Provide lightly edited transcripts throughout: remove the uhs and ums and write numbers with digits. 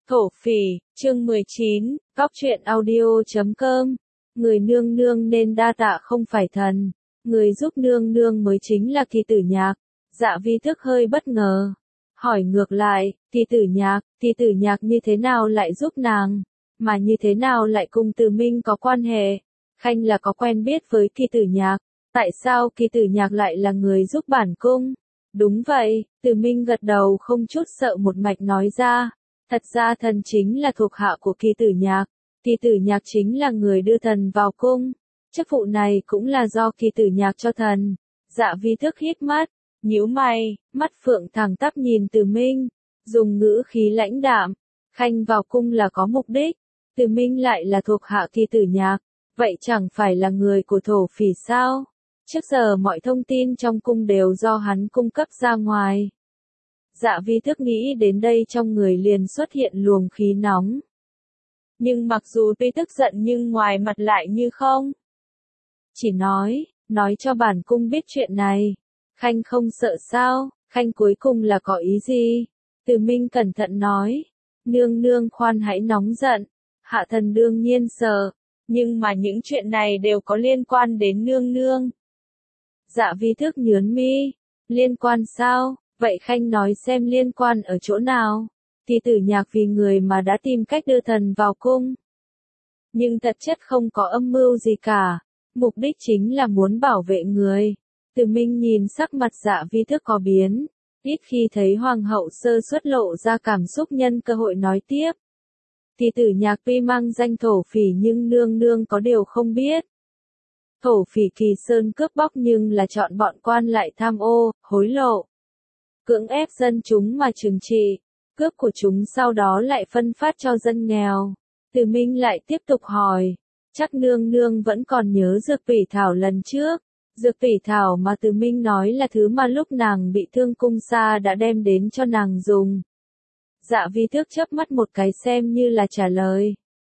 Thổ phỉ, chương 19, góc truyện audio.com. Người nương nương nên đa tạ không phải thần, người giúp nương nương mới chính là Kỳ Tử Nhạc. Dạ Vi Thức hơi bất ngờ, hỏi ngược lại, Kỳ Tử Nhạc như thế nào lại giúp nàng, mà như thế nào lại cùng Từ Minh có quan hệ? Khanh là có quen biết với Kỳ Tử Nhạc, tại sao Kỳ Tử Nhạc lại là người giúp bản cung? Đúng vậy, Từ Minh gật đầu không chút sợ một mạch nói ra. Thật ra thần chính là thuộc hạ của Kỳ Tử Nhạc. Kỳ Tử Nhạc chính là người đưa thần vào cung. Chức vụ này cũng là do Kỳ Tử Nhạc cho thần. Dạ Vi Thức hít mắt, nhíu mày, mắt phượng thẳng tắp nhìn Từ Minh, dùng ngữ khí lãnh đạm. Khanh vào cung là có mục đích. Từ Minh lại là thuộc hạ Kỳ Tử Nhạc. Vậy chẳng phải là người của thổ phỉ sao? Trước giờ mọi thông tin trong cung đều do hắn cung cấp ra ngoài. Dạ Vi Thức nghĩ đến đây trong người liền xuất hiện luồng khí nóng. Nhưng mặc dù tuy tức giận nhưng ngoài mặt lại như không. Chỉ nói cho bản cung biết chuyện này. Khanh không sợ sao, Khanh cuối cùng là có ý gì? Từ Minh cẩn thận nói. Nương nương khoan hãy nóng giận. Hạ thần đương nhiên sợ. Nhưng mà những chuyện này đều có liên quan đến nương nương. Dạ Vi Thức nhướng mi. Liên quan sao? Vậy Khanh nói xem liên quan ở chỗ nào? Kỳ Tử Nhạc vì người mà đã tìm cách đưa thần vào cung. Nhưng thật chất không có âm mưu gì cả. Mục đích chính là muốn bảo vệ người. Từ Minh nhìn sắc mặt Dạ Vi Thức có biến. Ít khi thấy hoàng hậu sơ suất lộ ra cảm xúc nhân cơ hội nói tiếp. Kỳ Tử Nhạc tuy mang danh thổ phỉ nhưng nương nương có điều không biết. Thổ phỉ Kỳ Sơn cướp bóc nhưng là chọn bọn quan lại tham ô, hối lộ. Cưỡng ép dân chúng mà trừng trị, cướp của chúng sau đó lại phân phát cho dân nghèo. Từ Minh lại tiếp tục hỏi, chắc nương nương vẫn còn nhớ dược phỉ thảo lần trước. Dược phỉ thảo mà Từ Minh nói là thứ mà lúc nàng bị thương cung xa đã đem đến cho nàng dùng. Dạ Vi Thức chớp mắt một cái xem như là trả lời.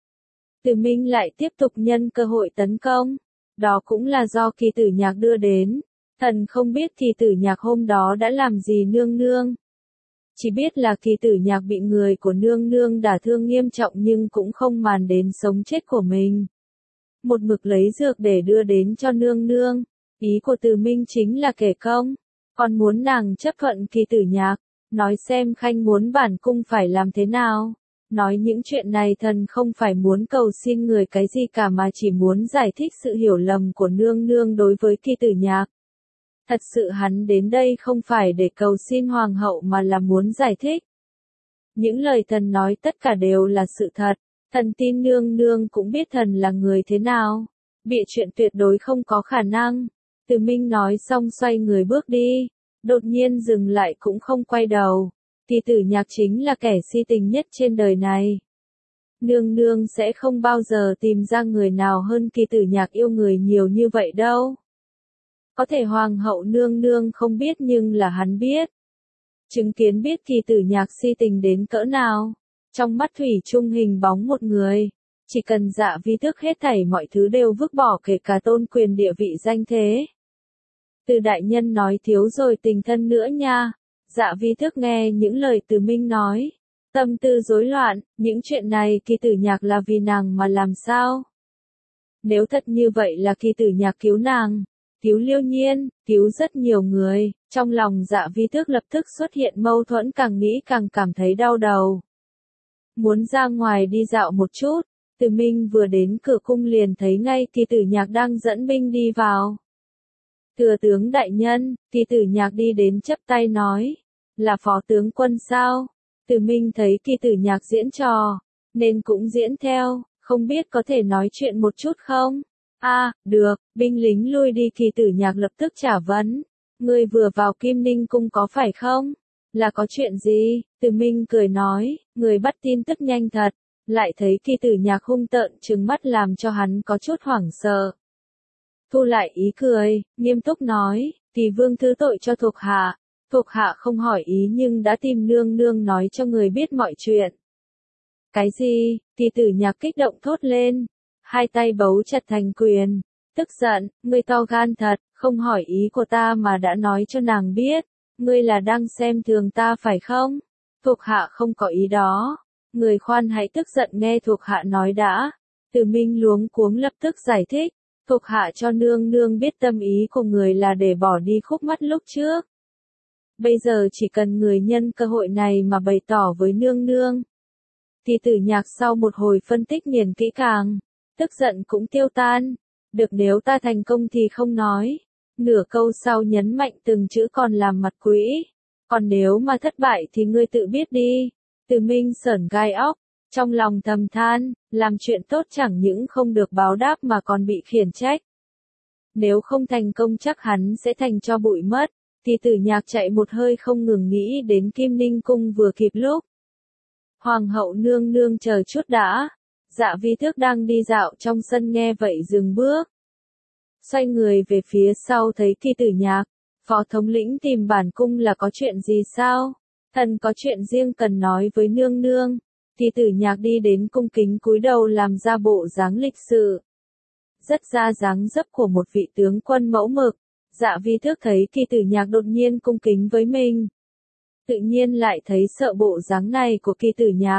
Từ Minh lại tiếp tục nhân cơ hội tấn công. Đó cũng là do Kỳ Tử Nhạc đưa đến. Thần không biết Kỳ Tử Nhạc hôm đó đã làm gì nương nương. Chỉ biết là Kỳ Tử Nhạc bị người của nương nương đả thương nghiêm trọng nhưng cũng không màng đến sống chết của mình. Một mực lấy dược để đưa đến cho nương nương. Ý của Từ Minh chính là kể công. Còn muốn nàng chấp thuận Kỳ Tử Nhạc. Nói xem Khanh muốn bản cung phải làm thế nào. Nói những chuyện này thần không phải muốn cầu xin người cái gì cả mà chỉ muốn giải thích sự hiểu lầm của nương nương đối với Kỳ Tử Nhạc. Thật sự hắn đến đây không phải để cầu xin hoàng hậu mà là muốn giải thích. Những lời thần nói tất cả đều là sự thật. Thần tin nương nương cũng biết thần là người thế nào. Bịa chuyện tuyệt đối không có khả năng. Từ Minh nói xong xoay người bước đi. Đột nhiên dừng lại cũng không quay đầu. Kỳ Tử Nhạc chính là kẻ si tình nhất trên đời này. Nương nương sẽ không bao giờ tìm ra người nào hơn Kỳ Tử Nhạc yêu người nhiều như vậy đâu. Có thể hoàng hậu nương nương không biết nhưng là hắn biết. Chứng kiến biết Kỳ Tử Nhạc si tình đến cỡ nào. Trong mắt thủy chung hình bóng một người. Chỉ cần Dạ Vi Thức hết thảy mọi thứ đều vứt bỏ kể cả tôn quyền địa vị danh thế. Từ đại nhân nói thiếu rồi tình thân nữa nha. Dạ Vi Thức nghe những lời Từ Minh nói. Tâm tư rối loạn, những chuyện này Kỳ Tử Nhạc là vì nàng mà làm sao? Nếu thật như vậy là Kỳ Tử Nhạc cứu nàng, cứu Liêu Nhiên, cứu rất nhiều người, trong lòng Dạ Vi Thức lập tức xuất hiện mâu thuẫn càng nghĩ càng cảm thấy đau đầu. Muốn ra ngoài đi dạo một chút, Từ Minh vừa đến cửa cung liền thấy ngay Kỳ Tử Nhạc đang dẫn binh đi vào. Thừa tướng đại nhân, Kỳ Tử Nhạc đi đến chắp tay nói, là phó tướng quân sao? Từ Minh thấy Kỳ Tử Nhạc diễn trò, nên cũng diễn theo, không biết có thể nói chuyện một chút không? Được, binh lính lui đi. Kỳ Tử Nhạc lập tức trả vấn, ngươi vừa vào Kim Ninh cung có phải không? Là có chuyện gì? Từ Minh cười nói, người bắt tin tức nhanh thật, lại thấy Kỳ Tử Nhạc hung tợn trừng mắt làm cho hắn có chút hoảng sợ. Thu lại ý cười, nghiêm túc nói, Kỳ vương thứ tội cho thuộc hạ không hỏi ý nhưng đã tìm nương nương nói cho người biết mọi chuyện. Cái gì? Kỳ Tử Nhạc kích động thốt lên, hai tay bấu chặt thành quyền, tức giận, ngươi to gan thật, không hỏi ý của ta mà đã nói cho nàng biết, ngươi là đang xem thường ta phải không? Thuộc hạ không có ý đó, Người khoan hãy tức giận nghe thuộc hạ nói đã. Từ Minh luống cuống lập tức giải thích. Thuộc hạ cho nương nương biết tâm ý của người là để bỏ đi khúc mắc lúc trước. Bây giờ chỉ cần người nhân cơ hội này mà bày tỏ với nương nương. Thì Tử Nhạc sau một hồi phân tích nghiền kỹ càng, tức giận cũng tiêu tan. Được, nếu ta thành công thì không nói. Nửa câu sau nhấn mạnh từng chữ còn làm mặt quỷ. Còn nếu mà thất bại thì ngươi tự biết đi. Từ Minh sởn gai óc, trong lòng thầm than, làm chuyện tốt chẳng những không được báo đáp mà còn bị khiển trách. Nếu không thành công chắc hắn sẽ thành tro bụi mất. Thì Tử Nhạc chạy một hơi không ngừng nghĩ đến Kim Ninh Cung vừa kịp lúc. Hoàng hậu nương nương chờ chút đã. Dạ Vi Tước đang đi dạo trong sân nghe vậy dừng bước. Xoay người về phía sau thấy Thi Tử Nhạc. Phó thống lĩnh tìm bản cung là có chuyện gì sao? Thần có chuyện riêng cần nói với nương nương. Thi Tử Nhạc đi đến cung kính cúi đầu làm ra bộ dáng lịch sự. Rất ra dáng dấp của một vị tướng quân mẫu mực. Dạ Vi Tước thấy Thi Tử Nhạc đột nhiên cung kính với mình. Tự nhiên lại thấy sợ bộ dáng này của Thi Tử Nhạc.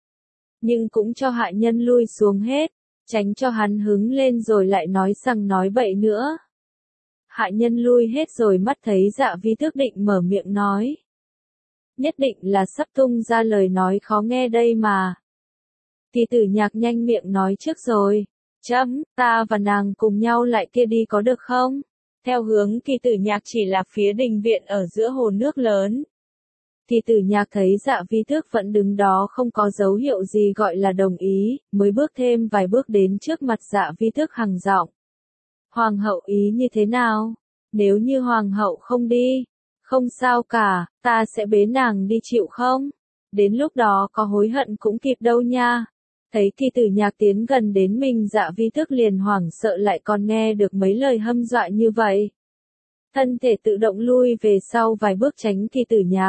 Nhưng cũng cho hạ nhân lui xuống hết, tránh cho hắn hứng lên rồi lại nói rằng nói bậy nữa. Hạ nhân lui hết rồi mắt thấy Dạ Vi Tước định mở miệng nói. Nhất định là sắp tung ra lời nói khó nghe đây mà. Thi Tử Nhạc nhanh miệng nói trước rồi. Chấm, ta và nàng cùng nhau lại kia đi có được không? Theo hướng Thi Tử Nhạc chỉ là phía đình viện ở giữa hồ nước lớn. Thi Tử Nhạc thấy Dạ Vi Tước vẫn đứng đó không có dấu hiệu gì gọi là đồng ý, mới bước thêm vài bước đến trước mặt Dạ Vi Tước hằng giọng. Hoàng hậu ý như thế nào? Nếu như hoàng hậu không đi, không sao cả, ta sẽ bế nàng đi chịu không? Đến lúc đó có hối hận cũng kịp đâu nha. Thấy Thi Tử Nhạc tiến gần đến mình, Dạ Vi Tước liền hoảng sợ lại còn nghe được mấy lời hâm dọa như vậy. Thân thể tự động lui về sau vài bước tránh Thi Tử Nhạc.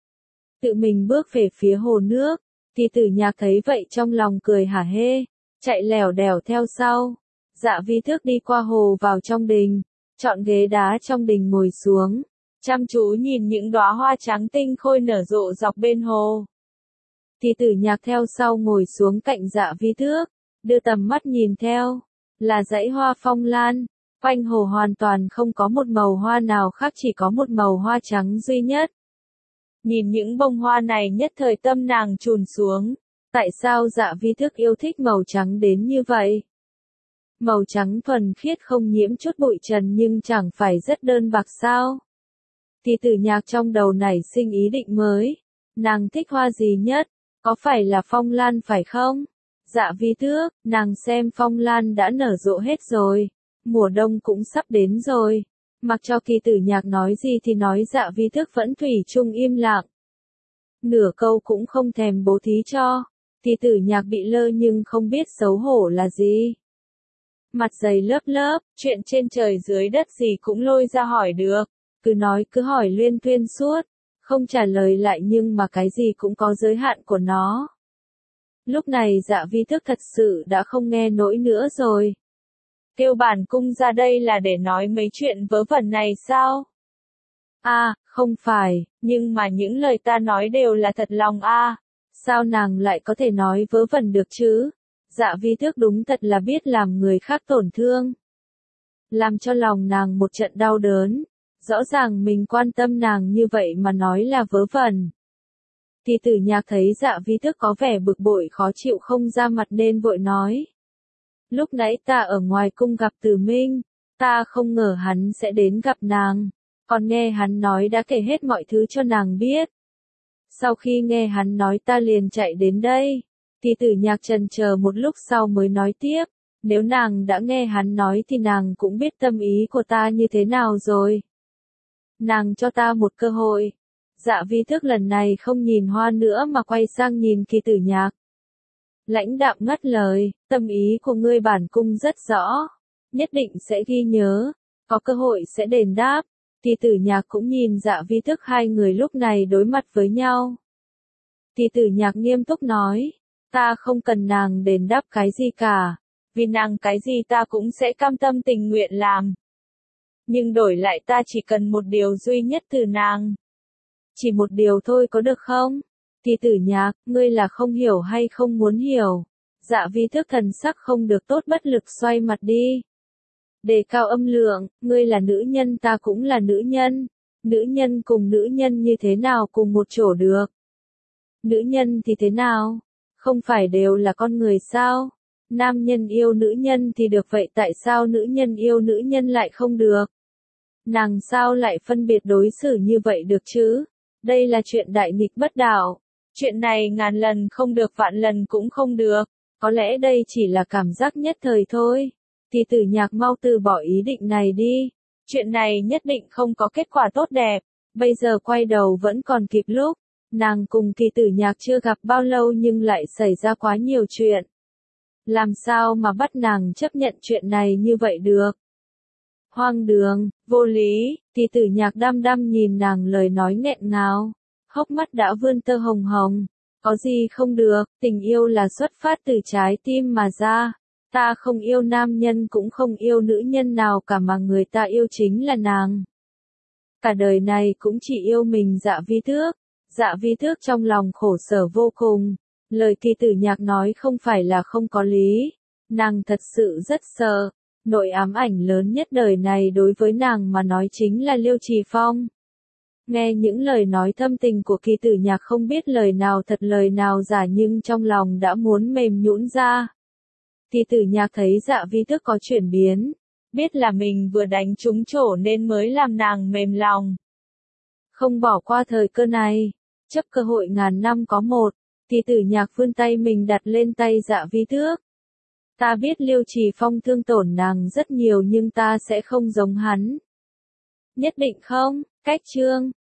Tự mình bước về phía hồ nước. Thi Tử Nhạc thấy vậy trong lòng cười hả hê, chạy lẻo đẻo theo sau. Dạ Vi Tước đi qua hồ vào trong đình, chọn ghế đá trong đình ngồi xuống, chăm chú nhìn những đóa hoa trắng tinh khôi nở rộ dọc bên hồ. Thi Tử Nhạc theo sau ngồi xuống cạnh Dạ Vi Tước, đưa tầm mắt nhìn theo, là dãy hoa phong lan, quanh hồ hoàn toàn không có một màu hoa nào khác, chỉ có một màu hoa trắng duy nhất. Nhìn những bông hoa này nhất thời tâm nàng trùn xuống. Tại sao Dạ Vi Tước yêu thích màu trắng đến như vậy? Màu trắng thuần khiết không nhiễm chút bụi trần nhưng chẳng phải rất đơn bạc sao? Thi Tử Nhạc trong đầu nảy sinh ý định mới. Nàng thích hoa gì nhất? Có phải là phong lan phải không? Dạ Vi Tước, nàng xem phong lan đã nở rộ hết rồi. Mùa đông cũng sắp đến rồi. Mặc cho Thi Tử Nhạc nói gì thì nói, Dạ Vi Tước vẫn thủy chung im lặng. Nửa câu cũng không thèm bố thí cho. Thi Tử Nhạc bị lơ nhưng không biết xấu hổ là gì. Mặt dày lớp lớp, chuyện trên trời dưới đất gì cũng lôi ra hỏi được. Cứ nói cứ hỏi luyên thuyên suốt. Không trả lời lại nhưng mà cái gì cũng có giới hạn của nó. Lúc này Dạ Vi Tước thật sự đã không nghe nổi nữa rồi. Kêu bản cung ra đây là để nói mấy chuyện vớ vẩn này sao? Không phải, nhưng mà những lời ta nói đều là thật lòng Sao nàng lại có thể nói vớ vẩn được chứ? Dạ Vi Tước đúng thật là biết làm người khác tổn thương. Làm cho lòng nàng một trận đau đớn. Rõ ràng mình quan tâm nàng như vậy mà nói là vớ vẩn. Thi Tử Nhạc thấy Dạ Vi Tước có vẻ bực bội khó chịu không ra mặt nên vội nói. Lúc nãy ta ở ngoài cung gặp Tử Minh, ta không ngờ hắn sẽ đến gặp nàng, còn nghe hắn nói đã kể hết mọi thứ cho nàng biết. Sau khi nghe hắn nói ta liền chạy đến đây. Thi Tử Nhạc chần chờ một lúc sau mới nói tiếp, nếu nàng đã nghe hắn nói thì nàng cũng biết tâm ý của ta như thế nào rồi. Nàng cho ta một cơ hội. Dạ Vi Tước lần này không nhìn hoa nữa mà quay sang nhìn Thi Tử Nhạc. Lãnh đạm ngắt lời, tâm ý của ngươi bản cung rất rõ, nhất định sẽ ghi nhớ, có cơ hội sẽ đền đáp. Thi Tử Nhạc cũng nhìn Dạ Vi Tước, hai người lúc này đối mặt với nhau. Thi Tử Nhạc nghiêm túc nói, ta không cần nàng đền đáp cái gì cả, vì nàng cái gì ta cũng sẽ cam tâm tình nguyện làm. Nhưng đổi lại ta chỉ cần một điều duy nhất từ nàng. Chỉ một điều thôi có được không? Thì tử nhạc, ngươi là không hiểu hay không muốn hiểu. Dạ vi thức thần sắc không được tốt bất lực xoay mặt đi. Đề cao âm lượng, ngươi là nữ nhân ta cũng là nữ nhân. Nữ nhân cùng nữ nhân như thế nào cùng một chỗ được? Nữ nhân thì thế nào? Không phải đều là con người sao? Nam nhân yêu nữ nhân thì được vậy tại sao nữ nhân yêu nữ nhân lại không được? Nàng sao lại phân biệt đối xử như vậy được chứ? Đây là chuyện đại nghịch bất đạo. Chuyện này ngàn lần không được vạn lần cũng không được. Có lẽ đây chỉ là cảm giác nhất thời thôi. Thì tử nhạc mau từ bỏ ý định này đi. Chuyện này nhất định không có kết quả tốt đẹp. Bây giờ quay đầu vẫn còn kịp lúc. Nàng cùng kỳ tử nhạc chưa gặp bao lâu nhưng lại xảy ra quá nhiều chuyện. Làm sao mà bắt nàng chấp nhận chuyện này như vậy được? Hoang đường, vô lý, kỳ tử nhạc đăm đăm nhìn nàng lời nói nghẹn ngào. Hốc mắt đã vươn tơ hồng hồng. Có gì không được, tình yêu là xuất phát từ trái tim mà ra. Ta không yêu nam nhân cũng không yêu nữ nhân nào cả mà người ta yêu chính là nàng. Cả đời này cũng chỉ yêu mình Dạ Vi Thước. Dạ Vi Thước trong lòng khổ sở vô cùng. Lời kỳ tử nhạc nói không phải là không có lý. Nàng thật sự rất sợ. Nỗi ám ảnh lớn nhất đời này đối với nàng mà nói chính là Liêu Trì Phong. Nghe những lời nói thâm tình của kỳ tử nhạc không biết lời nào thật lời nào giả nhưng trong lòng đã muốn mềm nhũn ra. Kỳ tử nhạc thấy Dạ Vi Thước có chuyển biến. Biết là mình vừa đánh trúng chỗ nên mới làm nàng mềm lòng. Không bỏ qua thời cơ này. Chấp cơ hội ngàn năm có một. Kỳ tử nhạc vươn tay mình đặt lên tay Dạ Vi Thước. Ta biết Liêu Trì Phong thương tổn nàng rất nhiều nhưng ta sẽ không giống hắn. Nhất định không? Cách chương